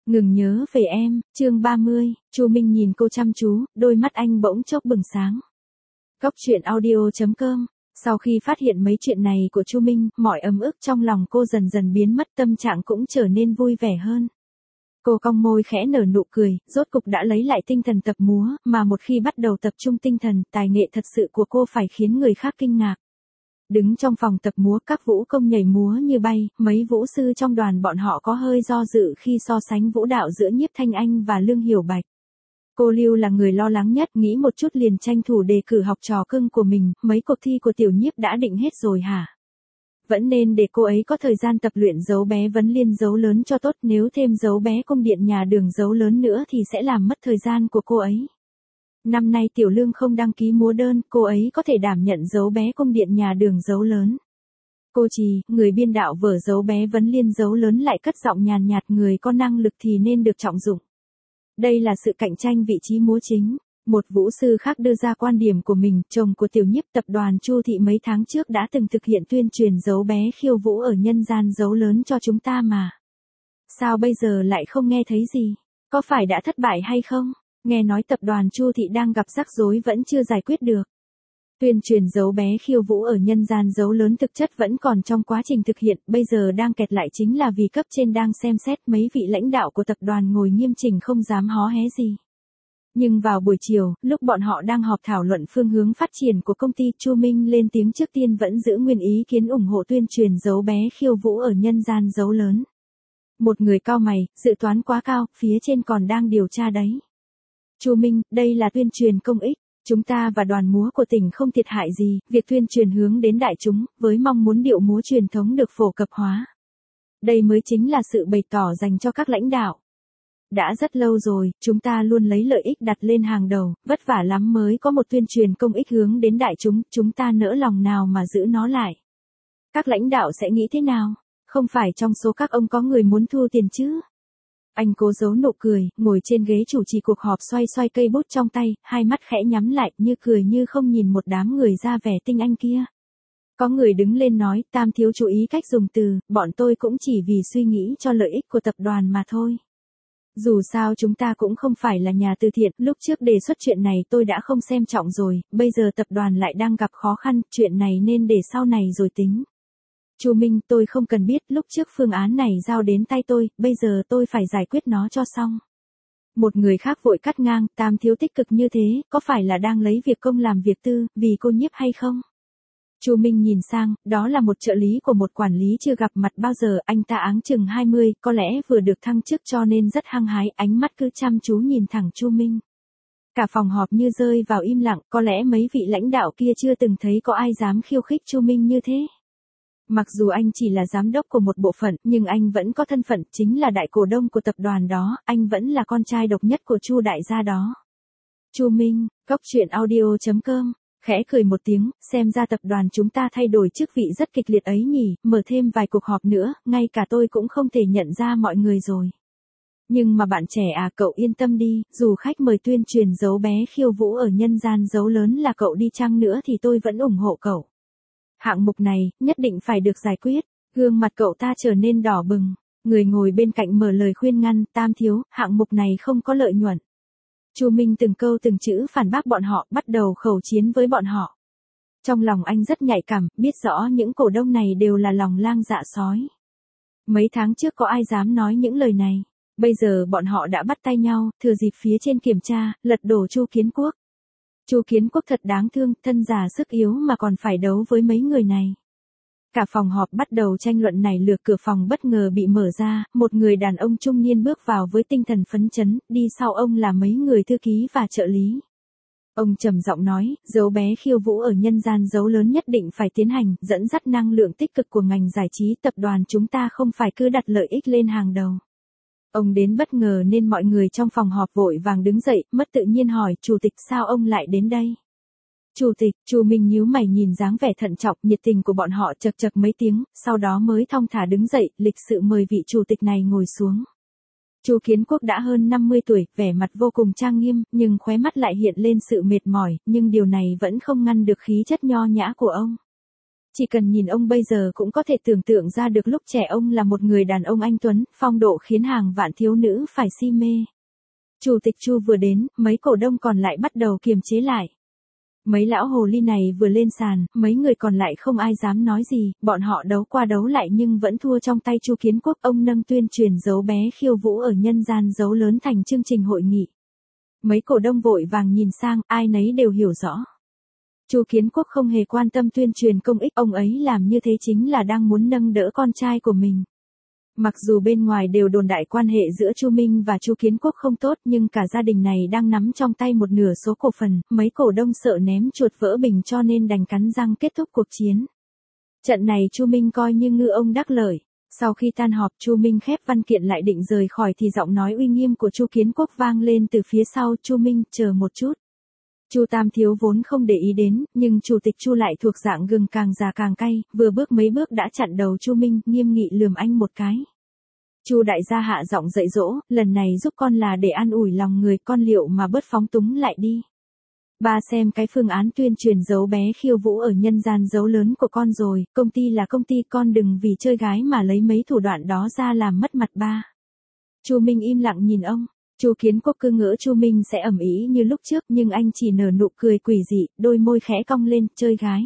Ngừng nhớ về em, chương 30, Chu Minh nhìn cô chăm chú, đôi mắt anh bỗng chốc bừng sáng. Góc truyện audio.com. Sau khi phát hiện mấy chuyện này của Chu Minh, mọi ấm ức trong lòng cô dần dần biến mất, tâm trạng cũng trở nên vui vẻ hơn. Cô cong môi khẽ nở nụ cười, rốt cục đã lấy lại tinh thần tập múa, mà một khi bắt đầu tập trung tinh thần, tài nghệ thật sự của cô phải khiến người khác kinh ngạc. Đứng trong phòng tập múa, các vũ công nhảy múa như bay, mấy vũ sư trong đoàn bọn họ có hơi do dự khi so sánh vũ đạo giữa Nhiếp Thanh Anh và Lương Hiểu Bạch. Cô Lưu là người lo lắng nhất, nghĩ một chút liền tranh thủ đề cử học trò cưng của mình, mấy cuộc thi của Tiểu Nhiếp đã định hết rồi hả? Vẫn nên để cô ấy có thời gian tập luyện dấu bé Vấn Liên dấu lớn cho tốt, nếu thêm dấu bé Cung Điện Nhà Đường dấu lớn nữa thì sẽ làm mất thời gian của cô ấy. Năm nay Tiểu Lương không đăng ký múa đơn, cô ấy có thể đảm nhận dấu bé Cung Điện Nhà Đường dấu lớn. Cô Trì, người biên đạo vở dấu bé Vấn Liên dấu lớn lại cất giọng nhàn nhạt, người có năng lực thì nên được trọng dụng. Đây là sự cạnh tranh vị trí múa chính. Một vũ sư khác đưa ra quan điểm của mình, chồng của Tiểu Nhiếp, tập đoàn Chu Thị mấy tháng trước đã từng thực hiện tuyên truyền dấu bé khiêu vũ ở nhân gian dấu lớn cho chúng ta mà. Sao bây giờ lại không nghe thấy gì? Có phải đã thất bại hay không? Nghe nói tập đoàn Chu Thị đang gặp rắc rối vẫn chưa giải quyết được. Tuyên truyền dấu bé khiêu vũ ở nhân gian dấu lớn thực chất vẫn còn trong quá trình thực hiện, bây giờ đang kẹt lại chính là vì cấp trên đang xem xét, mấy vị lãnh đạo của tập đoàn ngồi nghiêm chỉnh không dám hó hé gì. Nhưng vào buổi chiều, lúc bọn họ đang họp thảo luận phương hướng phát triển của công ty, Chu Minh lên tiếng trước tiên vẫn giữ nguyên ý kiến ủng hộ tuyên truyền dấu bé khiêu vũ ở nhân gian dấu lớn. Một người cau mày, dự toán quá cao, phía trên còn đang điều tra đấy. Chu Minh, đây là tuyên truyền công ích, chúng ta và đoàn múa của tỉnh không thiệt hại gì, việc tuyên truyền hướng đến đại chúng, với mong muốn điệu múa truyền thống được phổ cập hóa. Đây mới chính là sự bày tỏ dành cho các lãnh đạo. Đã rất lâu rồi, chúng ta luôn lấy lợi ích đặt lên hàng đầu, vất vả lắm mới có một tuyên truyền công ích hướng đến đại chúng ta nỡ lòng nào mà giữ nó lại. Các lãnh đạo sẽ nghĩ thế nào? Không phải trong số các ông có người muốn thu tiền chứ? Anh cố giấu nụ cười, ngồi trên ghế chủ trì cuộc họp xoay xoay cây bút trong tay, hai mắt khẽ nhắm lại, như cười như không nhìn một đám người ra vẻ tinh anh kia. Có người đứng lên nói, Tam thiếu chú ý cách dùng từ, bọn tôi cũng chỉ vì suy nghĩ cho lợi ích của tập đoàn mà thôi. Dù sao chúng ta cũng không phải là nhà từ thiện, lúc trước đề xuất chuyện này tôi đã không xem trọng rồi, bây giờ tập đoàn lại đang gặp khó khăn, chuyện này nên để sau này rồi tính. Chu Minh, tôi không cần biết, lúc trước phương án này giao đến tay tôi, bây giờ tôi phải giải quyết nó cho xong. Một người khác vội cắt ngang, Tam thiếu tích cực như thế, có phải là đang lấy việc công làm việc tư, vì cô Nhiếp hay không? Chu Minh nhìn sang, đó là một trợ lý của một quản lý chưa gặp mặt bao giờ, anh ta áng chừng 20, có lẽ vừa được thăng chức cho nên rất hăng hái, ánh mắt cứ chăm chú nhìn thẳng Chu Minh. Cả phòng họp như rơi vào im lặng, có lẽ mấy vị lãnh đạo kia chưa từng thấy có ai dám khiêu khích Chu Minh như thế. Mặc dù anh chỉ là giám đốc của một bộ phận, nhưng anh vẫn có thân phận, chính là đại cổ đông của tập đoàn đó, anh vẫn là con trai độc nhất của Chu đại gia đó. Chu Minh, góc truyện audio.com. Khẽ cười một tiếng, xem ra tập đoàn chúng ta thay đổi chức vị rất kịch liệt ấy nhỉ, mở thêm vài cuộc họp nữa, ngay cả tôi cũng không thể nhận ra mọi người rồi. Nhưng mà bạn trẻ à, cậu yên tâm đi, dù khách mời tuyên truyền dấu bé khiêu vũ ở nhân gian dấu lớn là cậu đi chăng nữa thì tôi vẫn ủng hộ cậu. Hạng mục này, nhất định phải được giải quyết, gương mặt cậu ta trở nên đỏ bừng, người ngồi bên cạnh mở lời khuyên ngăn, Tam thiếu, hạng mục này không có lợi nhuận. Chu Minh từng câu từng chữ phản bác bọn họ, bắt đầu khẩu chiến với bọn họ. Trong lòng anh rất nhạy cảm, biết rõ những cổ đông này đều là lòng lang dạ sói. Mấy tháng trước có ai dám nói những lời này, bây giờ bọn họ đã bắt tay nhau, thừa dịp phía trên kiểm tra, lật đổ Chu Kiến Quốc. Chu Kiến Quốc thật đáng thương, thân già sức yếu mà còn phải đấu với mấy người này. Cả phòng họp bắt đầu tranh luận nảy lửa, cửa phòng bất ngờ bị mở ra, một người đàn ông trung niên bước vào với tinh thần phấn chấn, đi sau ông là mấy người thư ký và trợ lý. Ông trầm giọng nói, dấu bé khiêu vũ ở nhân gian dấu lớn nhất định phải tiến hành, dẫn dắt năng lượng tích cực của ngành giải trí, tập đoàn chúng ta không phải cứ đặt lợi ích lên hàng đầu. Ông đến bất ngờ nên mọi người trong phòng họp vội vàng đứng dậy, mất tự nhiên hỏi, Chủ tịch sao ông lại đến đây? Chủ tịch, Chu Minh nhíu mày nhìn dáng vẻ thận trọng, nhiệt tình của bọn họ, chậc chậc mấy tiếng, sau đó mới thong thả đứng dậy, lịch sự mời vị chủ tịch này ngồi xuống. Chu Kiến Quốc đã hơn 50 tuổi, vẻ mặt vô cùng trang nghiêm, nhưng khóe mắt lại hiện lên sự mệt mỏi, nhưng điều này vẫn không ngăn được khí chất nho nhã của ông. Chỉ cần nhìn ông bây giờ cũng có thể tưởng tượng ra được lúc trẻ ông là một người đàn ông anh tuấn, phong độ khiến hàng vạn thiếu nữ phải si mê. Chủ tịch Chu vừa đến, mấy cổ đông còn lại bắt đầu kiềm chế lại. Mấy lão hồ ly này vừa lên sàn, mấy người còn lại không ai dám nói gì, bọn họ đấu qua đấu lại nhưng vẫn thua trong tay Chu Kiến Quốc. Ông nâng tuyên truyền dấu bé khiêu vũ ở nhân gian dấu lớn thành chương trình hội nghị. Mấy cổ đông vội vàng nhìn sang, ai nấy đều hiểu rõ. Chu Kiến Quốc không hề quan tâm tuyên truyền công ích, ông ấy làm như thế chính là đang muốn nâng đỡ con trai của mình. Mặc dù bên ngoài đều đồn đại quan hệ giữa Chu Minh và Chu Kiến Quốc không tốt, nhưng cả gia đình này đang nắm trong tay một nửa số cổ phần, mấy cổ đông sợ ném chuột vỡ bình cho nên đành cắn răng kết thúc cuộc chiến. Trận này Chu Minh coi như ngư ông đắc lợi. Sau khi tan họp, Chu Minh khép văn kiện lại định rời khỏi thì giọng nói uy nghiêm của Chu Kiến Quốc vang lên từ phía sau. Chu Minh, chờ một chút. Chu Tam Thiếu vốn không để ý đến, nhưng chủ tịch Chu lại thuộc dạng gừng càng già càng cay, vừa bước mấy bước đã chặn đầu Chu Minh, nghiêm nghị lườm anh một cái. Chu đại gia hạ giọng dạy dỗ, lần này giúp con là để an ủi lòng người, con liệu mà bớt phóng túng lại đi. Ba xem cái phương án tuyên truyền dấu bé khiêu vũ ở nhân gian dấu lớn của con rồi, công ty là công ty, con đừng vì chơi gái mà lấy mấy thủ đoạn đó ra làm mất mặt ba. Chu Minh im lặng nhìn ông. Chu Kiến Quốc cứ ngỡ Chu Minh sẽ ầm ĩ như lúc trước, nhưng anh chỉ nở nụ cười quỷ dị, đôi môi khẽ cong lên, chơi gái.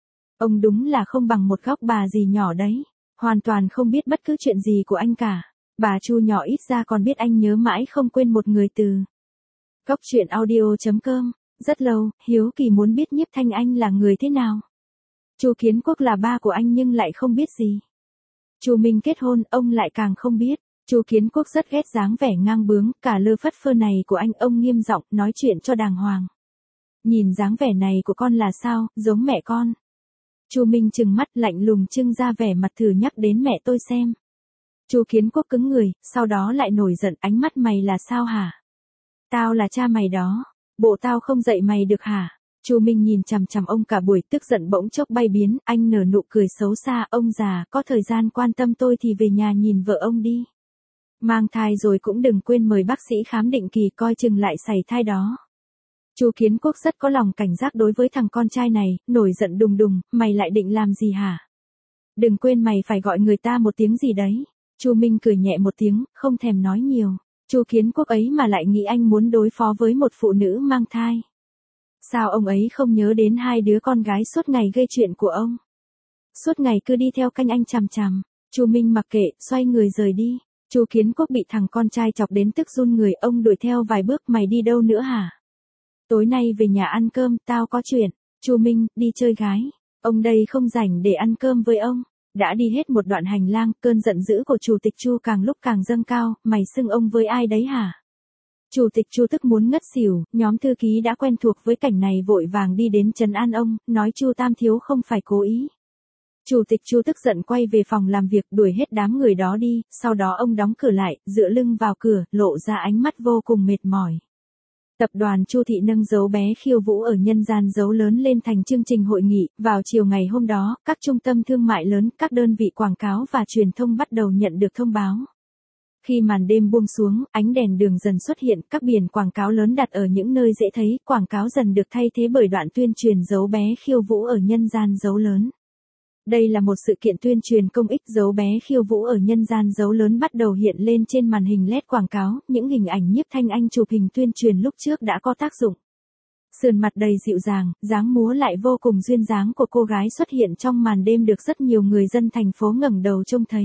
Ông đúng là không bằng một góc bà gì nhỏ đấy, hoàn toàn không biết bất cứ chuyện gì của anh cả. Bà Chu nhỏ ít ra còn biết anh nhớ mãi không quên một người từ. Góc truyện audio.com, rất lâu, hiếu kỳ muốn biết Nhiếp Thanh Anh là người thế nào. Chu Kiến Quốc là ba của anh nhưng lại không biết gì. Chu Minh kết hôn, ông lại càng không biết. Chu Kiến Quốc rất ghét dáng vẻ ngang bướng, cả lơ phất phơ này của anh, ông nghiêm giọng nói chuyện cho đàng hoàng. Nhìn dáng vẻ này của con là sao, giống mẹ con. Chu Minh trừng mắt lạnh lùng trưng ra vẻ mặt thử nhắc đến mẹ tôi xem. Chu Kiến Quốc cứng người, sau đó lại nổi giận, ánh mắt mày là sao hả? Tao là cha mày đó, bộ tao không dạy mày được hả? Chu Minh nhìn chằm chằm ông cả buổi, tức giận bỗng chốc bay biến, anh nở nụ cười xấu xa, ông già, có thời gian quan tâm tôi thì về nhà nhìn vợ ông đi. Mang thai rồi cũng đừng quên mời bác sĩ khám định kỳ coi chừng lại sảy thai đó. Chu Kiến Quốc rất có lòng cảnh giác đối với thằng con trai này, nổi giận đùng đùng, mày lại định làm gì hả? Đừng quên mày phải gọi người ta một tiếng gì đấy. Chu Minh cười nhẹ một tiếng, không thèm nói nhiều. Chu Kiến Quốc ấy mà lại nghĩ anh muốn đối phó với một phụ nữ mang thai. Sao ông ấy không nhớ đến hai đứa con gái suốt ngày gây chuyện của ông? Suốt ngày cứ đi theo canh anh chằm chằm. Chu Minh mặc kệ, xoay người rời đi. Chu Kiến Quốc bị thằng con trai chọc đến tức run người, ông đuổi theo vài bước, mày đi đâu nữa hả? Tối nay về nhà ăn cơm, tao có chuyện. Chu Minh, đi chơi gái. Ông đây không rảnh để ăn cơm với ông. Đã đi hết một đoạn hành lang, cơn giận dữ của chủ tịch Chu càng lúc càng dâng cao, mày xưng ông với ai đấy hả? Chủ tịch Chu tức muốn ngất xỉu, nhóm thư ký đã quen thuộc với cảnh này vội vàng đi đến trấn an ông, nói Chu Tam Thiếu không phải cố ý. Chủ tịch Chu tức giận quay về phòng làm việc, đuổi hết đám người đó đi, sau đó ông đóng cửa lại, dựa lưng vào cửa, lộ ra ánh mắt vô cùng mệt mỏi. Tập đoàn Chu Thị nâng dấu bé khiêu vũ ở nhân gian dấu lớn lên thành chương trình hội nghị. Vào chiều ngày hôm đó, các trung tâm thương mại lớn, các đơn vị quảng cáo và truyền thông bắt đầu nhận được thông báo. Khi màn đêm buông xuống, ánh đèn đường dần xuất hiện, các biển quảng cáo lớn đặt ở những nơi dễ thấy, quảng cáo dần được thay thế bởi đoạn tuyên truyền dấu bé khiêu vũ ở nhân gian dấu lớn. Đây là một sự kiện tuyên truyền công ích. Dấu bé khiêu vũ ở nhân gian dấu lớn bắt đầu hiện lên trên màn hình LED quảng cáo, những hình ảnh Nhiếp Thanh Anh chụp hình tuyên truyền lúc trước đã có tác dụng. Sườn mặt đầy dịu dàng, dáng múa lại vô cùng duyên dáng của cô gái xuất hiện trong màn đêm được rất nhiều người dân thành phố ngẩng đầu trông thấy.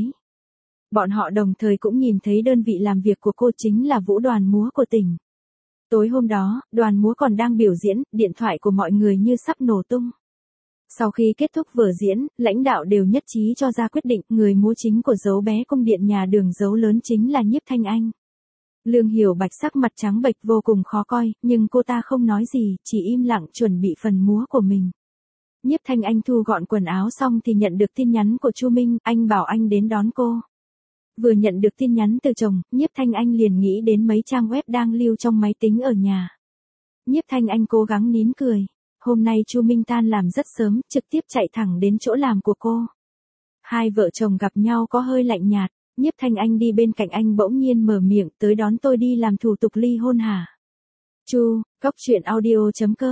Bọn họ đồng thời cũng nhìn thấy đơn vị làm việc của cô chính là Vũ đoàn múa của tỉnh. Tối hôm đó, đoàn múa còn đang biểu diễn, điện thoại của mọi người như sắp nổ tung. Sau khi kết thúc vở diễn, lãnh đạo đều nhất trí cho ra quyết định, người múa chính của dấu bé cung điện nhà đường dấu lớn chính là Nhiếp Thanh Anh. Lương Hiểu Bạch sắc mặt trắng bệch vô cùng khó coi, nhưng cô ta không nói gì, chỉ im lặng chuẩn bị phần múa của mình. Nhiếp Thanh Anh thu gọn quần áo xong thì nhận được tin nhắn của Chu Minh, anh bảo anh đến đón cô. Vừa nhận được tin nhắn từ chồng, Nhiếp Thanh Anh liền nghĩ đến mấy trang web đang lưu trong máy tính ở nhà. Nhiếp Thanh Anh cố gắng nín cười. Hôm nay Chu Minh tan làm rất sớm, trực tiếp chạy thẳng đến chỗ làm của cô. Hai vợ chồng gặp nhau có hơi lạnh nhạt, Nhiếp Thanh Anh đi bên cạnh anh bỗng nhiên mở miệng, tới đón tôi đi làm thủ tục ly hôn hả? Chu, góc truyện audio.com,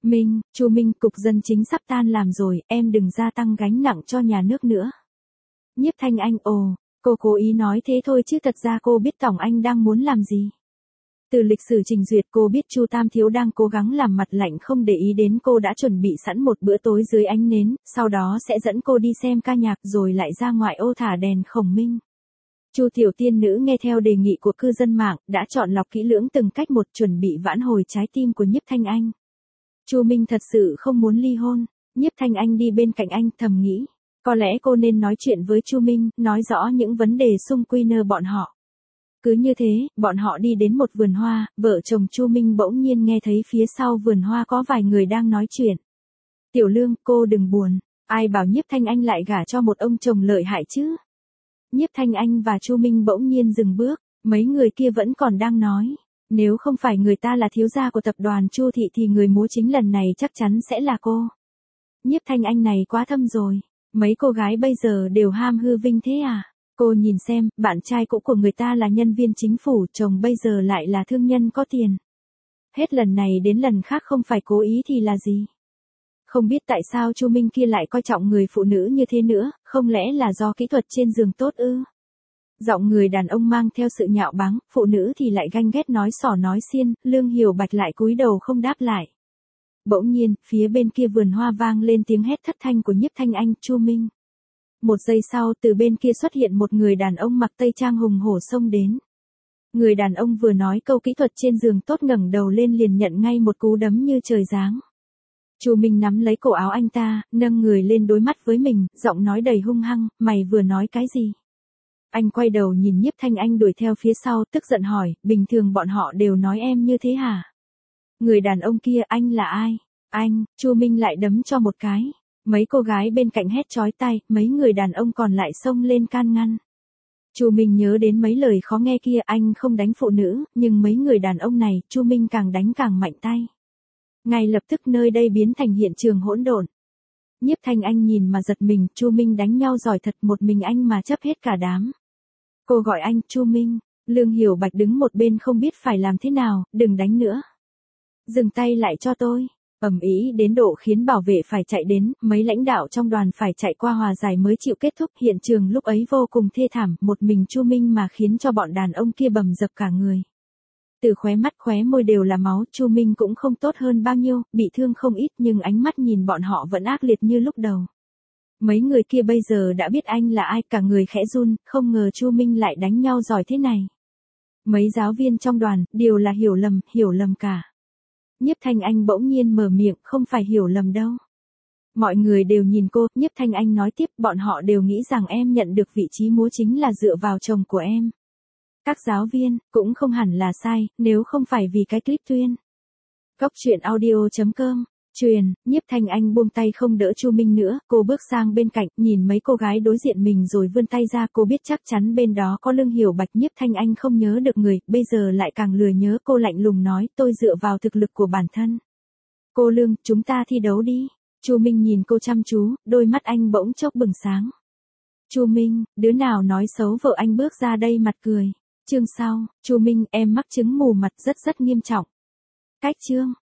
Minh, Chu Minh, cục dân chính sắp tan làm rồi, em đừng gia tăng gánh nặng cho nhà nước nữa. Nhiếp Thanh Anh, ồ, cô cố ý nói thế thôi chứ thật ra cô biết Tổng Anh đang muốn làm gì. Từ lịch sử trình duyệt cô biết Chu Tam Thiếu đang cố gắng làm mặt lạnh không để ý đến cô đã chuẩn bị sẵn một bữa tối dưới ánh nến, sau đó sẽ dẫn cô đi xem ca nhạc rồi lại ra ngoại ô thả đèn khổng minh. Chu tiểu tiên nữ nghe theo đề nghị của cư dân mạng, đã chọn lọc kỹ lưỡng từng cách một chuẩn bị vãn hồi trái tim của Nhiếp Thanh Anh. Chu Minh thật sự không muốn ly hôn, Nhiếp Thanh Anh đi bên cạnh anh thầm nghĩ, có lẽ cô nên nói chuyện với Chu Minh, nói rõ những vấn đề xung quanh bọn họ. Cứ như thế, bọn họ đi đến một vườn hoa, vợ chồng Chu Minh bỗng nhiên nghe thấy phía sau vườn hoa có vài người đang nói chuyện. Tiểu Lương, cô đừng buồn, ai bảo Nhiếp Thanh Anh lại gả cho một ông chồng lợi hại chứ. Nhiếp Thanh Anh và Chu Minh bỗng nhiên dừng bước, mấy người kia vẫn còn đang nói. Nếu không phải người ta là thiếu gia của tập đoàn Chu Thị thì người múa chính lần này chắc chắn sẽ là cô. Nhiếp Thanh Anh này quá thâm rồi, mấy cô gái bây giờ đều ham hư vinh thế à? Cô nhìn xem, bạn trai cũ của người ta là nhân viên chính phủ, chồng bây giờ lại là thương nhân có tiền. Hết lần này đến lần khác không phải cố ý thì là gì? Không biết tại sao Chu Minh kia lại coi trọng người phụ nữ như thế nữa, không lẽ là do kỹ thuật trên giường tốt ư? Giọng người đàn ông mang theo sự nhạo báng, phụ nữ thì lại ganh ghét nói xỏ nói xiên, Lương Hiểu Bạch lại cúi đầu không đáp lại. Bỗng nhiên, phía bên kia vườn hoa vang lên tiếng hét thất thanh của Nhiếp Thanh Anh, Chu Minh. Một giây sau, từ bên kia xuất hiện một người đàn ông mặc tây trang hùng hổ xông đến. Người đàn ông vừa nói câu kỹ thuật trên giường tốt ngẩng đầu lên liền nhận ngay một cú đấm như trời giáng. Chu Minh nắm lấy cổ áo anh ta, nâng người lên đối mắt với mình, giọng nói đầy hung hăng, mày vừa nói cái gì? Anh quay đầu nhìn Nhiếp Thanh Anh đuổi theo phía sau, tức giận hỏi, bình thường bọn họ đều nói em như thế hả? Người đàn ông kia, anh là ai? Anh, Chu Minh lại đấm cho một cái. Mấy cô gái bên cạnh hét chói tai, mấy người đàn ông còn lại xông lên can ngăn. Chu Minh nhớ đến mấy lời khó nghe kia, anh không đánh phụ nữ, nhưng mấy người đàn ông này, Chu Minh càng đánh càng mạnh tay. Ngay lập tức nơi đây biến thành hiện trường hỗn độn. Nhiếp Thanh Anh nhìn mà giật mình, Chu Minh đánh nhau giỏi thật, một mình anh mà chấp hết cả đám. Cô gọi anh, Chu Minh. Lương Hiểu Bạch đứng một bên không biết phải làm thế nào, đừng đánh nữa. Dừng tay lại cho tôi. Ầm ĩ đến độ khiến bảo vệ phải chạy đến, mấy lãnh đạo trong đoàn phải chạy qua hòa giải mới chịu kết thúc. Hiện trường lúc ấy vô cùng thê thảm, một mình Chu Minh mà khiến cho bọn đàn ông kia bầm dập cả người. Từ khóe mắt khóe môi đều là máu, Chu Minh cũng không tốt hơn bao nhiêu, bị thương không ít nhưng ánh mắt nhìn bọn họ vẫn ác liệt như lúc đầu. Mấy người kia bây giờ đã biết anh là ai, cả người khẽ run, không ngờ Chu Minh lại đánh nhau giỏi thế này. Mấy giáo viên trong đoàn, đều là hiểu lầm cả. Nhiếp Thanh Anh bỗng nhiên mở miệng, không phải hiểu lầm đâu. Mọi người đều nhìn cô, Nhiếp Thanh Anh nói tiếp, bọn họ đều nghĩ rằng em nhận được vị trí múa chính là dựa vào chồng của em. Các giáo viên, cũng không hẳn là sai, nếu không phải vì cái clip tuyên. Góc truyện audio.com, truyền, Nhiếp Thanh Anh buông tay không đỡ Chu Minh nữa, cô bước sang bên cạnh, nhìn mấy cô gái đối diện mình rồi vươn tay ra, cô biết chắc chắn bên đó có Lương Hiểu Bạch. Nhiếp Thanh Anh không nhớ được người, bây giờ lại càng lười nhớ, cô lạnh lùng nói, tôi dựa vào thực lực của bản thân. Cô Lương, chúng ta thi đấu đi. Chu Minh nhìn cô chăm chú, đôi mắt anh bỗng chốc bừng sáng. Chu Minh, đứa nào nói xấu vợ anh bước ra đây mặt cười. Chương sau, Chu Minh, em mắc chứng mù mặt rất nghiêm trọng. Cách chương.